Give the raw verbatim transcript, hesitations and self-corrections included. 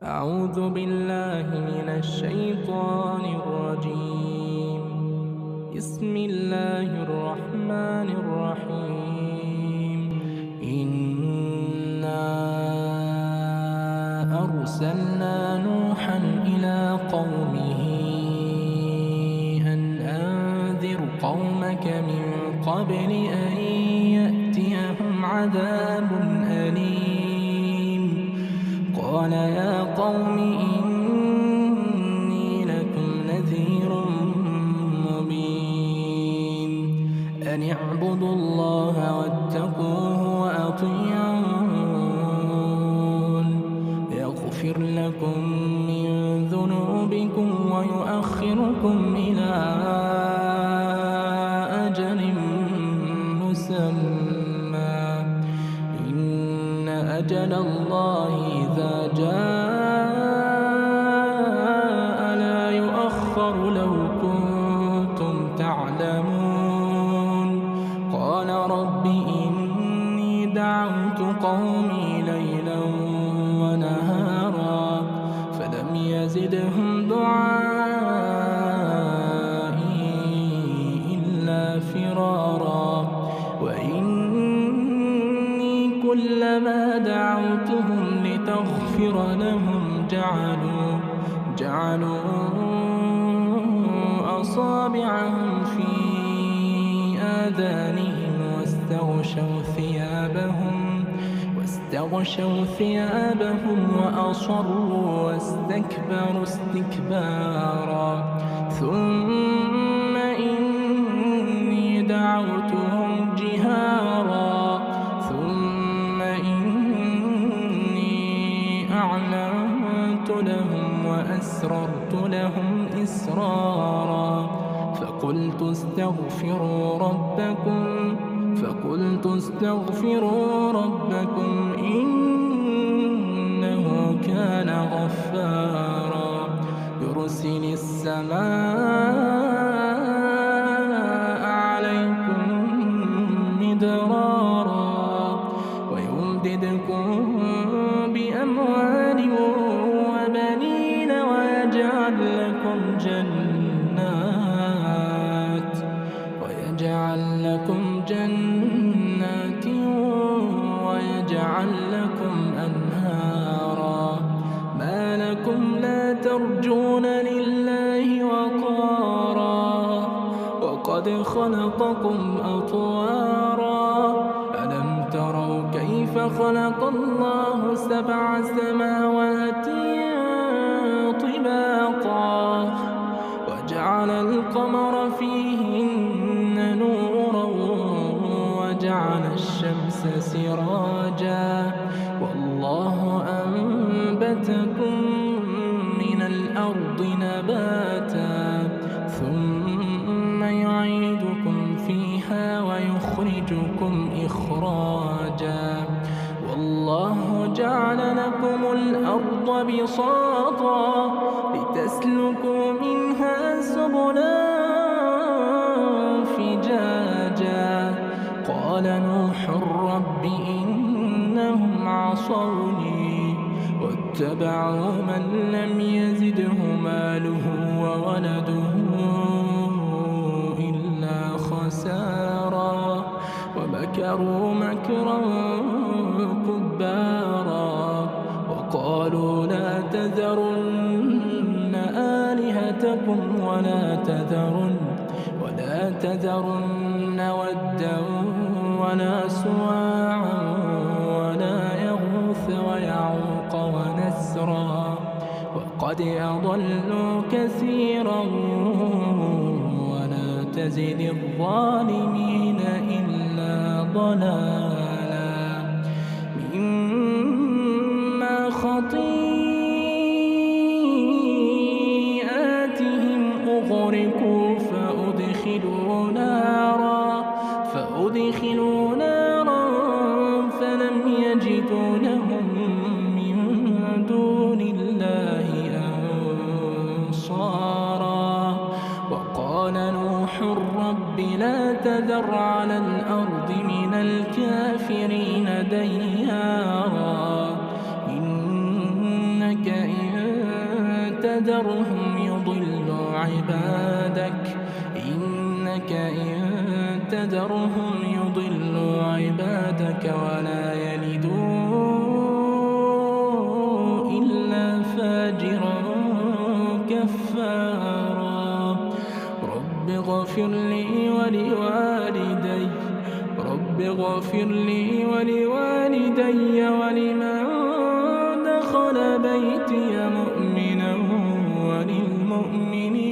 أعوذ بالله من الشيطان الرجيم. بسم الله الرحمن الرحيم. إنا أرسلنا نوحا إلى قومه أن أنذر قومك من قبل أن يأتيهم عذاب أليم. قال يا قوم إني لكم نذير مبين أن اعبدوا الله واتقوه وأطيعون يغفر لكم من ذنوبكم ويؤخركم إلى أجل مسمى إن أجل الله إذا جاء لا يؤخر لو كنتم تعلمون. قال رب إني دعوت قومي ليلا ونهارا فلم يزدهم دعائي إلا فرارا وإني كلما دعوتهم لتغفر لهم جعلوا جعلوا أصابعهم في آذانهم واستغشوا ثيابهم واستغشوا ثيابهم وأصروا واستكبروا استكبارا ثم إني دعوتهم جهارا ثم إني أعلنت لهم وأسررت لهم إسرارا فقلت استغفروا ربكم فقلت استغفروا ربكم إنه كان غفارا يرسل السماء عليكم مدرارا ويمددكم بأموال وبنين ويجعل لكم جنات ويجعل لكم جنات ويجعل لكم أنهارا ما لكم لا ترجون لله وقارا وقد خلقكم أطوارا ألم تروا كيف خلق الله سبع سماوات طباقا وجعل القمر فيهن نورا وجعل الشمس سراجا والله أنبتكم من الأرض نباتا ثم يعيدكم فيها ويخرجكم إخراجا والله جعل لكم الأرض بساطا لتسلكوا منها سبلا فجاجا قال نوح رب إنهم عصوني واتبعوا من لم يزده ماله وولده إلا خسارا ومكروا مكرا كبارا وقالوا لا تذرن آلهتكم ولا تذرن ولا تذرن ودا ولا سواعا ولا يغوث ويعوق ونسرا وقد أضلوا كثيرا ولا تزد الظالمين إلا ضلالا مما خطيئاتهم أغرقوا فأدخلوا نارا فأدخلوا نارا فلم يجدوا لهم من دون الله أنصارا وقال نوح رب لا تذر على الأرض من الكافرين ديارا إنك إن تذرهم يضلوا عبادك إنك إن تذرهم يضلوا عبادك ولا يلدوا إلا فاجرا كفارا رب اغفر لي ولوالدي رب اغفر لي ولوالدي ولمن دخل بيتي مؤمنا وللمؤمنين